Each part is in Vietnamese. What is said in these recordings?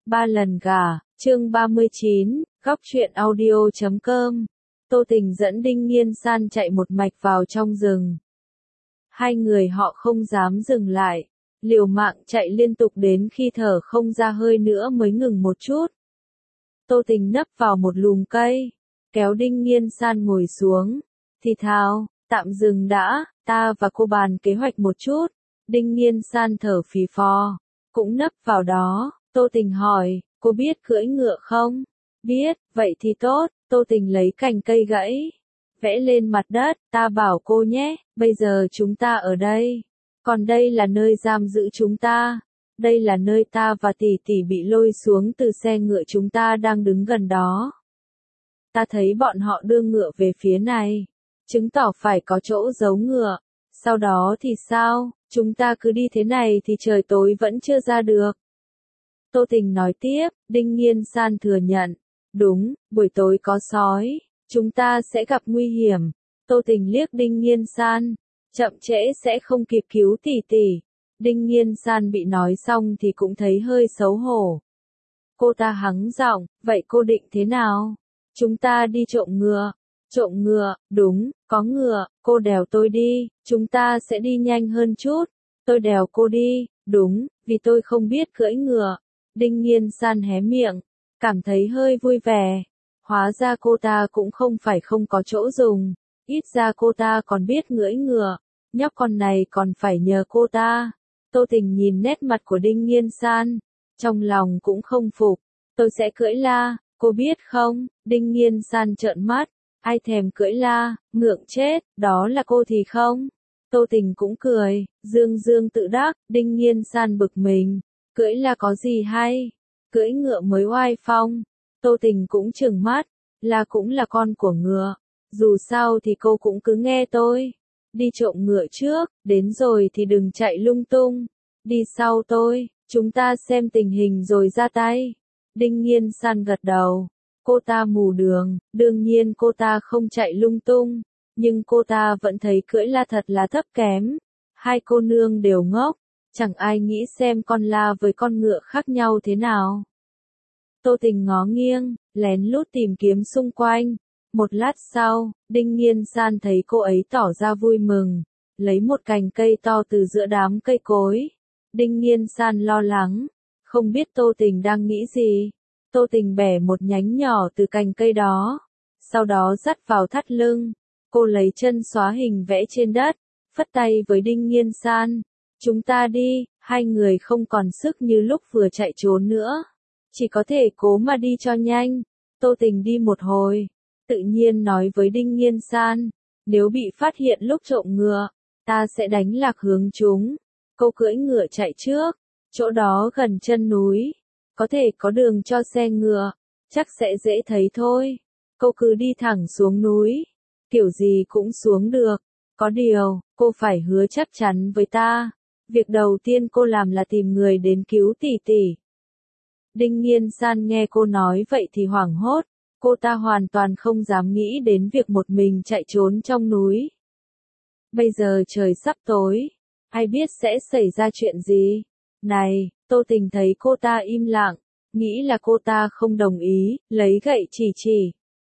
Ba lần gà, chương 39, góc truyện audio.com. Tô Tình dẫn Đinh Nghiên San chạy một mạch vào trong rừng. Hai người họ không dám dừng lại, liều mạng chạy liên tục đến khi thở không ra hơi nữa mới ngừng một chút. Tô Tình nấp vào một lùm cây, kéo Đinh Nghiên San ngồi xuống, thì thào, tạm dừng đã, ta và cô bàn kế hoạch một chút. Đinh Nghiên San thở phì phò, cũng nấp vào đó. Tô Tình hỏi, cô biết cưỡi ngựa không? Biết, vậy thì tốt. Tô Tình lấy cành cây gãy, vẽ lên mặt đất, ta bảo cô nhé, bây giờ chúng ta ở đây. Còn đây là nơi giam giữ chúng ta. Đây là nơi ta và tỷ tỷ bị lôi xuống từ xe ngựa, chúng ta đang đứng gần đó. Ta thấy bọn họ đưa ngựa về phía này, chứng tỏ phải có chỗ giấu ngựa. Sau đó thì sao? Chúng ta cứ đi thế này thì trời tối vẫn chưa ra được. Tô Tình nói tiếp, Đinh Nghiên San thừa nhận. Đúng, buổi tối có sói, chúng ta sẽ gặp nguy hiểm. Tô Tình liếc Đinh Nghiên San, chậm trễ sẽ không kịp cứu tỷ tỷ. Đinh Nghiên San bị nói xong thì cũng thấy hơi xấu hổ. Cô ta hắng giọng, vậy cô định thế nào? Chúng ta đi trộm ngựa. Trộm ngựa, đúng, có ngựa, cô đèo tôi đi, chúng ta sẽ đi nhanh hơn chút. Tôi đèo cô đi, đúng, vì tôi không biết cưỡi ngựa. Đinh Nghiên San hé miệng, cảm thấy hơi vui vẻ. Hóa ra cô ta cũng không phải không có chỗ dùng, ít ra cô ta còn biết cưỡi ngựa, nhóc con này còn phải nhờ cô ta. Tô Tình nhìn nét mặt của Đinh Nghiên San, trong lòng cũng không phục. Tôi sẽ cưỡi la, cô biết không? Đinh Nghiên San trợn mắt, ai thèm cưỡi la, ngượng chết, đó là cô thì không. Tô Tình cũng cười, dương dương tự đắc. Đinh Nghiên San bực mình, cưỡi la có gì hay, cưỡi ngựa mới oai phong. Tô Tình cũng trừng mắt, là cũng là con của ngựa, dù sao thì cô cũng cứ nghe tôi. Đi trộm ngựa trước, đến rồi thì đừng chạy lung tung, đi sau tôi, chúng ta xem tình hình rồi ra tay. Đinh Nghiên San gật đầu, cô ta mù đường, đương nhiên cô ta không chạy lung tung, nhưng cô ta vẫn thấy cưỡi la thật là thấp kém. Hai cô nương đều ngốc, chẳng ai nghĩ xem con la với con ngựa khác nhau thế nào. Tô Tình ngó nghiêng, lén lút tìm kiếm xung quanh. Một lát sau, Đinh Nghiên San thấy cô ấy tỏ ra vui mừng, lấy một cành cây to từ giữa đám cây cối. Đinh Nghiên San lo lắng, không biết Tô Tình đang nghĩ gì. Tô Tình bẻ một nhánh nhỏ từ cành cây đó, sau đó dắt vào thắt lưng. Cô lấy chân xóa hình vẽ trên đất, phất tay với Đinh Nghiên San. Chúng ta đi. Hai người không còn sức như lúc vừa chạy trốn nữa, chỉ có thể cố mà đi cho nhanh. Tô Tình đi một hồi, tự nhiên nói với Đinh Nghiên San, nếu bị phát hiện lúc trộm ngựa, ta sẽ đánh lạc hướng chúng. Cô cưỡi ngựa chạy trước, chỗ đó gần chân núi, có thể có đường cho xe ngựa, chắc sẽ dễ thấy thôi. Cô cứ đi thẳng xuống núi, kiểu gì cũng xuống được. Có điều, cô phải hứa chắc chắn với ta. Việc đầu tiên cô làm là tìm người đến cứu tỷ tỷ. Đinh Nghiên San nghe cô nói vậy thì hoảng hốt, cô ta hoàn toàn không dám nghĩ đến việc một mình chạy trốn trong núi. Bây giờ trời sắp tối, ai biết sẽ xảy ra chuyện gì? Này, Tô Tình thấy cô ta im lặng, nghĩ là cô ta không đồng ý, lấy gậy chỉ.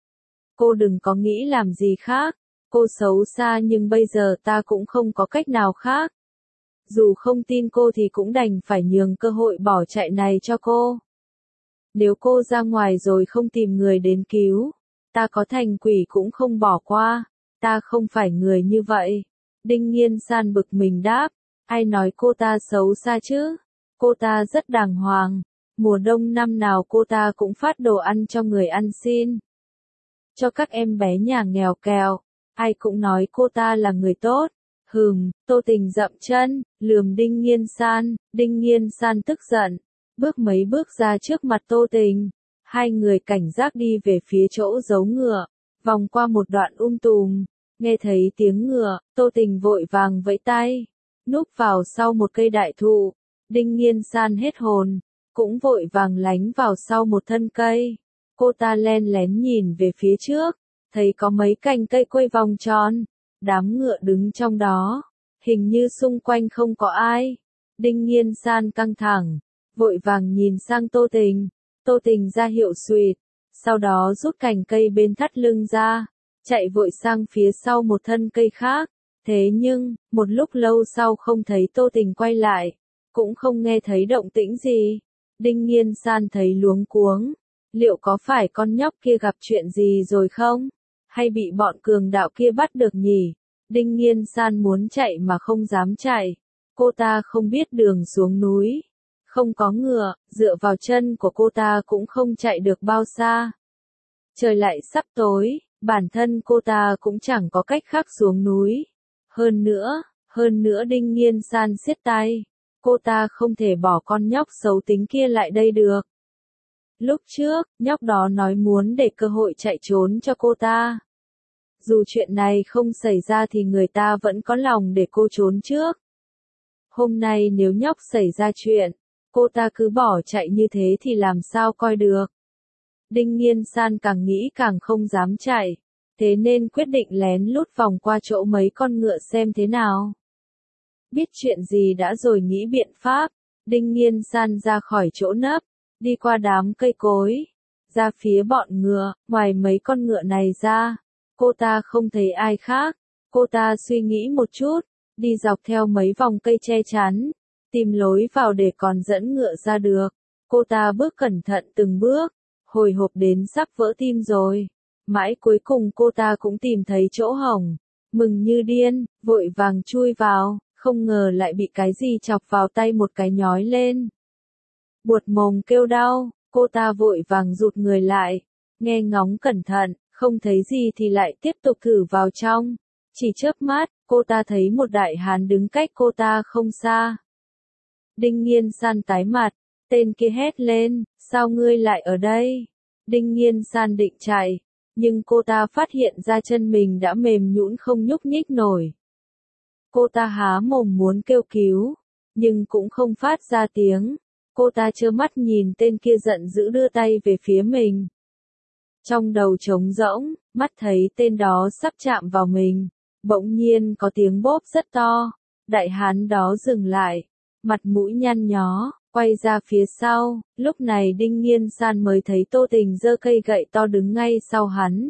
Cô đừng có nghĩ làm gì khác, cô xấu xa nhưng bây giờ ta cũng không có cách nào khác. Dù không tin cô thì cũng đành phải nhường cơ hội bỏ chạy này cho cô. Nếu cô ra ngoài rồi không tìm người đến cứu, ta có thành quỷ cũng không bỏ qua, ta không phải người như vậy. Đinh Nghiên San bực mình đáp, ai nói cô ta xấu xa chứ? Cô ta rất đàng hoàng, mùa đông năm nào cô ta cũng phát đồ ăn cho người ăn xin. Cho các em bé nhà nghèo kèo, ai cũng nói cô ta là người tốt. Tô Tình dậm chân, lườm Đinh Nghiên San. Đinh Nghiên San tức giận, bước mấy bước ra trước mặt Tô Tình. Hai người cảnh giác đi về phía chỗ giấu ngựa, vòng qua một đoạn tùm. Nghe thấy tiếng ngựa, Tô Tình vội vàng vẫy tay, núp vào sau một cây đại thụ. Đinh Nghiên San hết hồn, cũng vội vàng lánh vào sau một thân cây. Cô ta len lén nhìn về phía trước, thấy có mấy cành cây quay vòng tròn, đám ngựa đứng trong đó, hình như xung quanh không có ai. Đinh Nghiên San căng thẳng, vội vàng nhìn sang Tô Tình ra hiệu xuịt, sau đó rút cành cây bên thắt lưng ra, chạy vội sang phía sau một thân cây khác. Thế nhưng, một lúc lâu sau không thấy Tô Tình quay lại, cũng không nghe thấy động tĩnh gì. Đinh Nghiên San thấy luống cuống, liệu có phải con nhóc kia gặp chuyện gì rồi không? Hay bị bọn cường đạo kia bắt được nhỉ? Đinh Nghiên San muốn chạy mà không dám chạy. Cô ta không biết đường xuống núi, không có ngựa, dựa vào chân của cô ta cũng không chạy được bao xa. Trời lại sắp tối, bản thân cô ta cũng chẳng có cách khác xuống núi. Hơn nữa Đinh Nghiên San siết tay, cô ta không thể bỏ con nhóc xấu tính kia lại đây được. Lúc trước, nhóc đó nói muốn để cơ hội chạy trốn cho cô ta. Dù chuyện này không xảy ra thì người ta vẫn có lòng để cô trốn trước. Hôm nay nếu nhóc xảy ra chuyện, cô ta cứ bỏ chạy như thế thì làm sao coi được. Đinh Nghiên San càng nghĩ càng không dám chạy, thế nên quyết định lén lút vòng qua chỗ mấy con ngựa xem thế nào. Biết chuyện gì đã rồi nghĩ biện pháp, Đinh Nghiên San ra khỏi chỗ nấp, đi qua đám cây cối, ra phía bọn ngựa, ngoài mấy con ngựa này ra, cô ta không thấy ai khác. Cô ta suy nghĩ một chút, đi dọc theo mấy vòng cây che chắn, tìm lối vào để còn dẫn ngựa ra được. Cô ta bước cẩn thận từng bước, hồi hộp đến sắp vỡ tim rồi. Mãi cuối cùng cô ta cũng tìm thấy chỗ hổng, mừng như điên, vội vàng chui vào, không ngờ lại bị cái gì chọc vào tay một cái nhói lên. Buột mồm kêu đau, cô ta vội vàng rụt người lại, nghe ngóng cẩn thận, không thấy gì thì lại tiếp tục thử vào trong. Chỉ chớp mắt, cô ta thấy một đại hán đứng cách cô ta không xa. Đinh Nghiên San tái mặt, tên kia hét lên, sao ngươi lại ở đây? Đinh Nghiên San định chạy, nhưng cô ta phát hiện ra chân mình đã mềm nhũn không nhúc nhích nổi. Cô ta há mồm muốn kêu cứu, nhưng cũng không phát ra tiếng. Cô ta trơ mắt nhìn tên kia giận dữ đưa tay về phía mình. Trong đầu trống rỗng, mắt thấy tên đó sắp chạm vào mình, bỗng nhiên có tiếng bốp rất to. Đại hán đó dừng lại, mặt mũi nhăn nhó, quay ra phía sau. Lúc này Đinh Nghiên San mới thấy Tô Tình giơ cây gậy to đứng ngay sau hắn.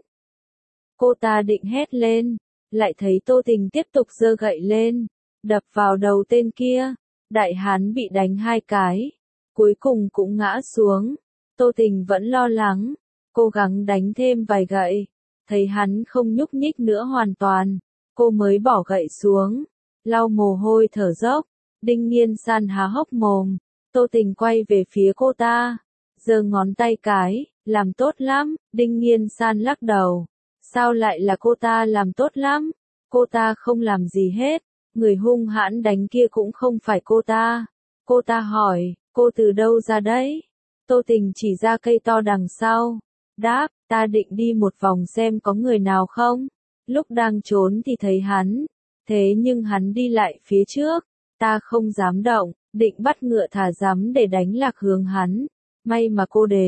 Cô ta định hét lên, lại thấy Tô Tình tiếp tục giơ gậy lên, đập vào đầu tên kia. Đại hán bị đánh 2 cái, cuối cùng cũng ngã xuống. Tô Tình vẫn lo lắng, cố gắng đánh thêm vài gậy, thấy hắn không nhúc nhích nữa hoàn toàn, cô mới bỏ gậy xuống, lau mồ hôi thở dốc. Đinh Nghiên San há hốc mồm, Tô Tình quay về phía cô ta, giơ ngón tay cái, làm tốt lắm. Đinh Nghiên San lắc đầu, sao lại là cô ta làm tốt lắm? Cô ta không làm gì hết, người hung hãn đánh kia cũng không phải cô ta. Cô ta hỏi, cô từ đâu ra đấy? Tô Tình chỉ ra cây to đằng sau, đáp, ta định đi một vòng xem có người nào không. Lúc đang trốn thì thấy hắn, thế nhưng hắn đi lại phía trước, ta không dám động, định bắt ngựa thả rắm để đánh lạc hướng hắn. May mà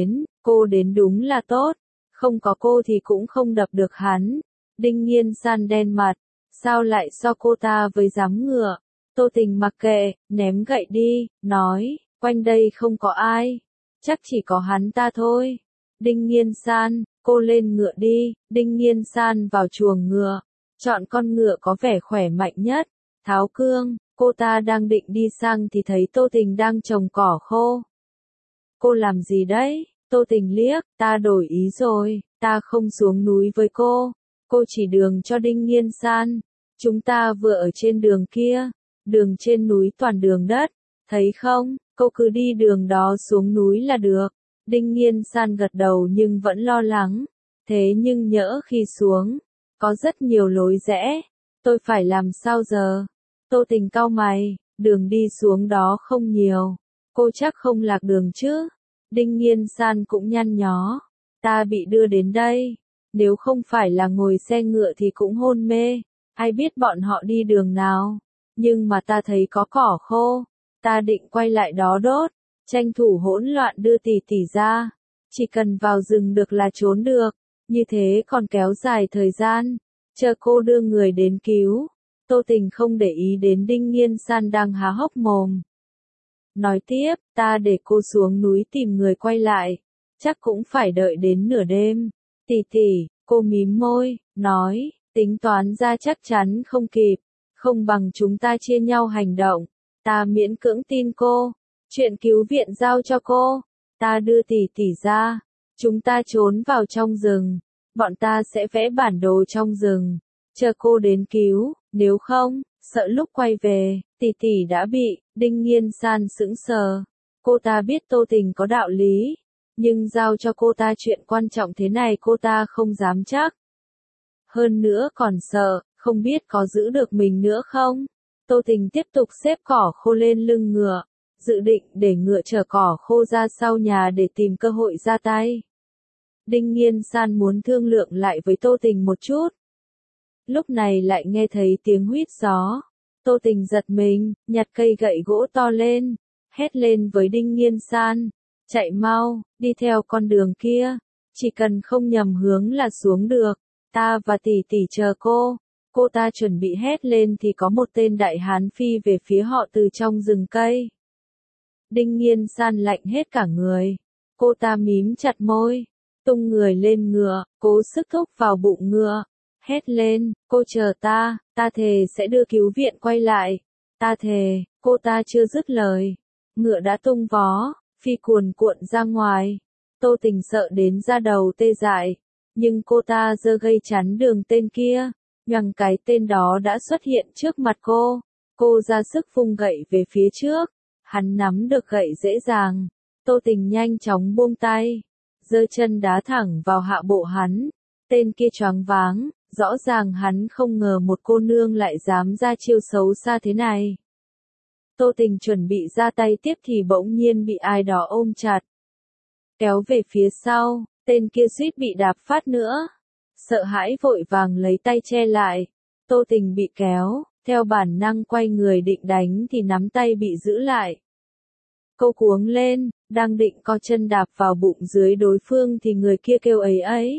cô đến đúng là tốt, không có cô thì cũng không đập được hắn. Đinh Nghiên San đen mặt, sao lại so cô ta với giám ngựa? Tô Tình mặc kệ, ném gậy đi, nói, quanh đây không có ai, chắc chỉ có hắn ta thôi. Đinh Nghiên San, cô lên ngựa đi. Đinh Nghiên San vào chuồng ngựa, chọn con ngựa có vẻ khỏe mạnh nhất, tháo cương. Cô ta đang định đi sang thì thấy Tô Tình đang trồng cỏ khô. Cô làm gì đấy? Tô Tình liếc, ta đổi ý rồi, ta không xuống núi với cô chỉ đường cho Đinh Nghiên San. Chúng ta vừa ở trên đường kia, đường trên núi toàn đường đất, thấy không, cô cứ đi đường đó xuống núi là được. Đinh Nghiên San gật đầu nhưng vẫn lo lắng, thế nhưng nhỡ khi xuống, có rất nhiều lối rẽ, tôi phải làm sao giờ? Tô Tình cau mày, đường đi xuống đó không nhiều, cô chắc không lạc đường chứ? Đinh Nghiên San cũng nhăn nhó, ta bị đưa đến đây, nếu không phải là ngồi xe ngựa thì cũng hôn mê, ai biết bọn họ đi đường nào, nhưng mà ta thấy có cỏ khô, ta định quay lại đó đốt, tranh thủ hỗn loạn đưa tỷ tỷ ra, chỉ cần vào rừng được là trốn được, như thế còn kéo dài thời gian, chờ cô đưa người đến cứu. Tô Tình không để ý đến Đinh Nghiên San đang há hốc mồm. Nói tiếp, ta để cô xuống núi tìm người quay lại. Chắc cũng phải đợi đến nửa đêm. Tỷ tỷ, cô mím môi, nói, tính toán ra chắc chắn không kịp. Không bằng chúng ta chia nhau hành động. Ta miễn cưỡng tin cô. Chuyện cứu viện giao cho cô. Ta đưa tỷ tỷ ra. Chúng ta trốn vào trong rừng. Bọn ta sẽ vẽ bản đồ trong rừng. Chờ cô đến cứu, nếu không, sợ lúc quay về, tỷ tỷ đã bị. Đinh Nghiên San sững sờ. Cô ta biết Tô Tình có đạo lý. Nhưng giao cho cô ta chuyện quan trọng thế này cô ta không dám chắc. Hơn nữa còn sợ, không biết có giữ được mình nữa không? Tô Tình tiếp tục xếp cỏ khô lên lưng ngựa. Dự định để ngựa chở cỏ khô ra sau nhà để tìm cơ hội ra tay. Đinh Nghiên San muốn thương lượng lại với Tô Tình một chút. Lúc này lại nghe thấy tiếng huýt gió. Tô Tình giật mình, nhặt cây gậy gỗ to lên, hét lên với Đinh Nghiên San. Chạy mau, đi theo con đường kia. Chỉ cần không nhầm hướng là xuống được. Ta và tỷ tỷ chờ cô. Cô ta chuẩn bị hét lên thì có một tên đại hán phi về phía họ từ trong rừng cây. Đinh Nghiên San lạnh hết cả người. Cô ta mím chặt môi, tung người lên ngựa, cố sức thúc vào bụng ngựa. Hét lên, cô chờ ta thề sẽ đưa cứu viện quay lại. Ta thề, cô ta chưa dứt lời. Ngựa đã tung vó, phi cuồn cuộn ra ngoài. Tô Tình sợ đến da đầu tê dại. Nhưng cô ta giơ gây chắn đường tên kia. Nhoằng cái tên đó đã xuất hiện trước mặt cô. Cô ra sức vung gậy về phía trước. Hắn nắm được gậy dễ dàng. Tô Tình nhanh chóng buông tay. Giơ chân đá thẳng vào hạ bộ hắn. Tên kia choáng váng. Rõ ràng hắn không ngờ một cô nương lại dám ra chiêu xấu xa thế này. Tô Tình chuẩn bị ra tay tiếp thì bỗng nhiên bị ai đó ôm chặt. Kéo về phía sau, tên kia suýt bị đạp phát nữa. Sợ hãi vội vàng lấy tay che lại. Tô Tình bị kéo, theo bản năng quay người định đánh thì nắm tay bị giữ lại. Cô cuống lên, đang định co chân đạp vào bụng dưới đối phương thì người kia kêu ấy ấy.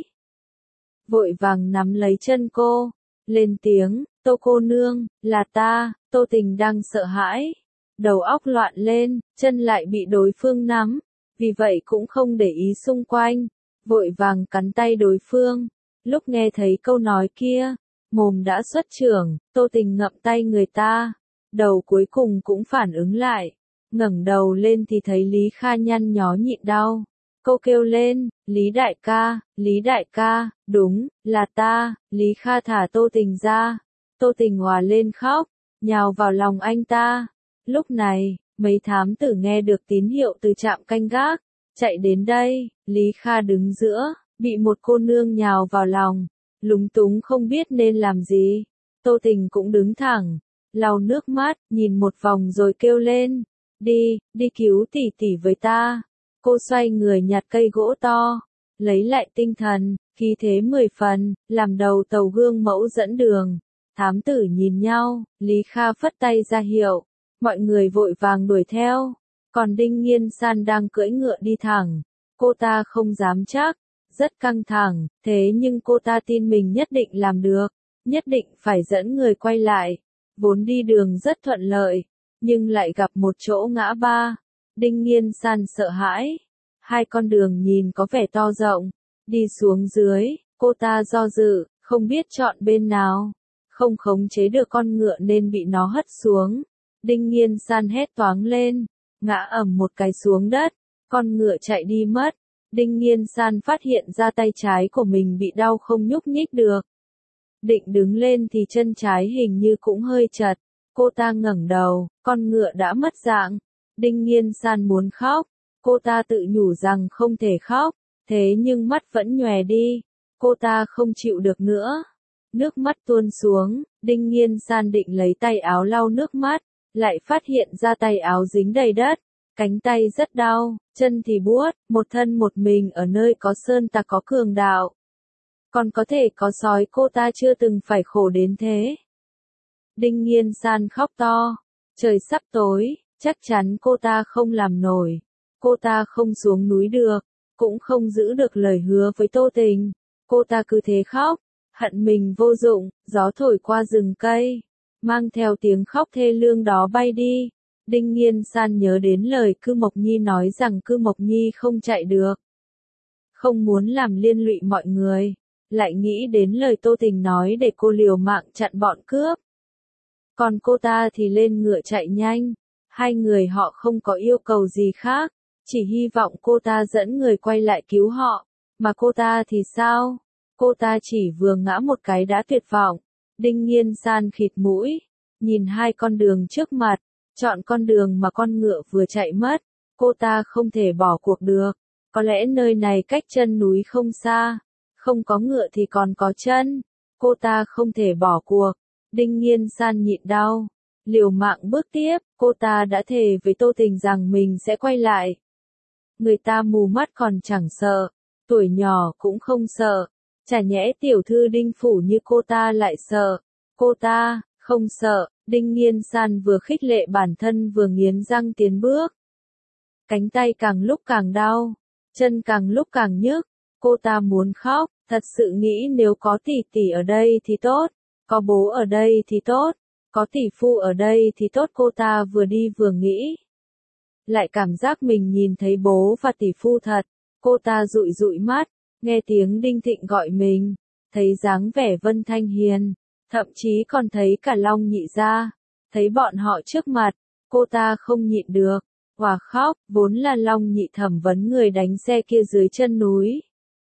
Vội vàng nắm lấy chân cô, lên tiếng, Tô cô nương, là ta. Tô Tình đang sợ hãi. Đầu óc loạn lên, chân lại bị đối phương nắm. Vì vậy cũng không để ý xung quanh. Vội vàng cắn tay đối phương. Lúc nghe thấy câu nói kia, mồm đã xuất trưởng, Tô Tình ngậm tay người ta. Đầu cuối cùng cũng phản ứng lại. Ngẩng đầu lên thì thấy Lý Kha nhăn nhó nhịn đau. Cô kêu lên, Lý đại ca, đúng, là ta. Lý Kha thả Tô Tình ra. Tô Tình òa lên khóc, nhào vào lòng anh ta. Lúc này, mấy thám tử nghe được tín hiệu từ trạm canh gác, chạy đến đây. Lý Kha đứng giữa, bị một cô nương nhào vào lòng, lúng túng không biết nên làm gì. Tô Tình cũng đứng thẳng, lau nước mắt, nhìn một vòng rồi kêu lên, đi cứu tỷ tỷ với ta. Cô xoay người nhặt cây gỗ to, lấy lại tinh thần, khí thế 10 phần, làm đầu tàu gương mẫu dẫn đường. Thám tử nhìn nhau, Lý Kha phất tay ra hiệu, mọi người vội vàng đuổi theo. Còn Đinh Nghiên San đang cưỡi ngựa đi thẳng. Cô ta không dám chắc, rất căng thẳng, thế nhưng cô ta tin mình nhất định làm được, nhất định phải dẫn người quay lại. Vốn đi đường rất thuận lợi, nhưng lại gặp một chỗ ngã ba. Đinh Nghiên San sợ hãi. Hai con đường nhìn có vẻ to rộng. Đi xuống dưới, cô ta do dự, không biết chọn bên nào. Không khống chế được con ngựa nên bị nó hất xuống. Đinh Nghiên San hét toáng lên, ngã ầm một cái xuống đất. Con ngựa chạy đi mất. Đinh Nghiên San phát hiện ra tay trái của mình bị đau không nhúc nhích được. Định đứng lên thì chân trái hình như cũng hơi chật. Cô ta ngẩng đầu, con ngựa đã mất dạng. Đinh Nghiên San muốn khóc. Cô ta tự nhủ rằng không thể khóc, thế nhưng mắt vẫn nhòe đi. Cô ta không chịu được nữa. Nước mắt tuôn xuống, Đinh Nghiên San định lấy tay áo lau nước mắt, lại phát hiện ra tay áo dính đầy đất. Cánh tay rất đau, chân thì buốt, một thân một mình ở nơi có sơn tặc có cường đạo. Còn có thể có sói cô ta chưa từng phải khổ đến thế. Đinh Nghiên San khóc to. Trời sắp tối, chắc chắn cô ta không làm nổi. Cô ta không xuống núi được, cũng không giữ được lời hứa với Tô Tình. Cô ta cứ thế khóc, hận mình vô dụng, gió thổi qua rừng cây, mang theo tiếng khóc thê lương đó bay đi. Đinh Nghiên San nhớ đến lời Cư Mộc Nhi nói rằng Cư Mộc Nhi không chạy được. Không muốn làm liên lụy mọi người. Lại nghĩ đến lời Tô Tình nói để cô liều mạng chặn bọn cướp. Còn cô ta thì lên ngựa chạy nhanh. Hai người họ không có yêu cầu gì khác. Chỉ hy vọng cô ta dẫn người quay lại cứu họ. Mà cô ta thì sao? Cô ta chỉ vừa ngã một cái đã tuyệt vọng. Đinh Nghiên San khịt mũi. Nhìn hai con đường trước mặt. Chọn con đường mà con ngựa vừa chạy mất. Cô ta không thể bỏ cuộc được. Có lẽ nơi này cách chân núi không xa. Không có ngựa thì còn có chân. Cô ta không thể bỏ cuộc. Đinh Nghiên San nhịn đau. Liều mạng bước tiếp. Cô ta đã thề với Tô Tình rằng mình sẽ quay lại. Người ta mù mắt còn chẳng sợ. Tuổi nhỏ cũng không sợ. Chả nhẽ tiểu thư Đinh phủ như cô ta lại sợ. Cô ta, không sợ. Đinh Nghiên San vừa khích lệ bản thân vừa nghiến răng tiến bước. Cánh tay càng lúc càng đau. Chân càng lúc càng nhức. Cô ta muốn khóc. Thật sự nghĩ nếu có tỷ tỷ ở đây thì tốt. Có bố ở đây thì tốt. Có tỷ phu ở đây thì tốt. Cô ta vừa đi vừa nghĩ. Lại cảm giác mình nhìn thấy bố và tỷ phu thật. Cô ta dụi dụi mắt. Nghe tiếng Đinh Thịnh gọi mình. Thấy dáng vẻ Vân Thanh Hiền. Thậm chí còn thấy cả Long Nhị gia. Thấy bọn họ trước mặt. Cô ta không nhịn được. Òa khóc. Vốn là Long Nhị thẩm vấn người đánh xe kia dưới chân núi.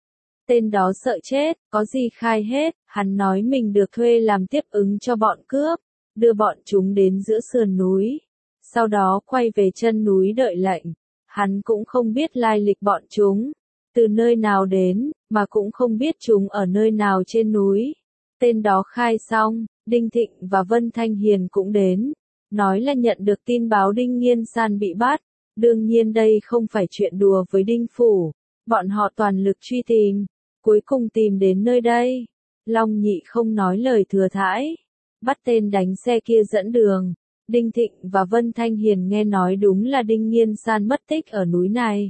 Tên đó sợ chết, có gì khai hết, hắn nói mình được thuê làm tiếp ứng cho bọn cướp, đưa bọn chúng đến giữa sườn núi, sau đó quay về chân núi đợi lệnh. Hắn cũng không biết lai lịch bọn chúng, từ nơi nào đến, mà cũng không biết chúng ở nơi nào trên núi. Tên đó khai xong, Đinh Thịnh và Vân Thanh Hiền cũng đến, nói là nhận được tin báo Đinh Nghiên San bị bắt, đương nhiên đây không phải chuyện đùa với Đinh phủ, bọn họ toàn lực truy tìm. Cuối cùng tìm đến nơi đây. Long Nhị không nói lời thừa thãi. Bắt tên đánh xe kia dẫn đường. Đinh Thịnh và Vân Thanh Hiền nghe nói đúng là Đinh Nghiên San mất tích ở núi này.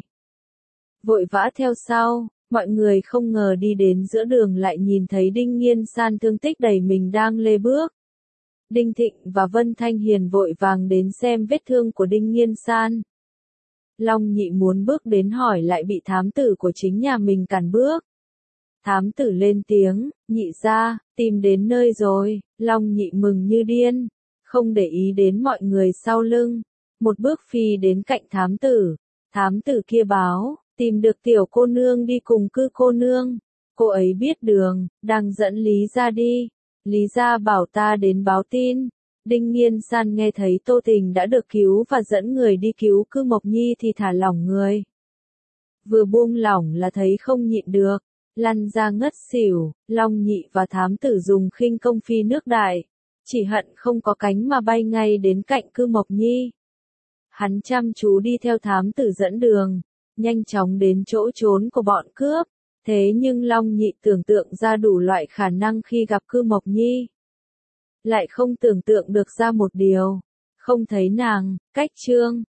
Vội vã theo sau, mọi người không ngờ đi đến giữa đường lại nhìn thấy Đinh Nghiên San thương tích đầy mình đang lê bước. Đinh Thịnh và Vân Thanh Hiền vội vàng đến xem vết thương của Đinh Nghiên San. Long Nhị muốn bước đến hỏi lại bị thám tử của chính nhà mình cản bước. Thám tử lên tiếng, Nhị gia, tìm đến nơi rồi. Long Nhị mừng như điên, không để ý đến mọi người sau lưng. Một bước phi đến cạnh thám tử. Thám tử kia báo, tìm được tiểu cô nương đi cùng Cư cô nương. Cô ấy biết đường, đang dẫn Lý gia đi. Lý gia bảo ta đến báo tin. Đinh Nghiên San nghe thấy Tô Tình đã được cứu và dẫn người đi cứu Cư Mộc Nhi thì thả lỏng người. Vừa buông lỏng là thấy không nhịn được. Lăn ra ngất xỉu. Long Nhị và thám tử dùng khinh công phi nước đại. Chỉ hận không có cánh mà bay ngay đến cạnh Cư Mộc Nhi. Hắn chăm chú đi theo thám tử dẫn đường. Nhanh chóng đến chỗ trốn của bọn cướp. Thế nhưng Long Nhị tưởng tượng ra đủ loại khả năng khi gặp Cư Mộc Nhi. Lại không tưởng tượng được ra một điều. Không thấy nàng, cách trương.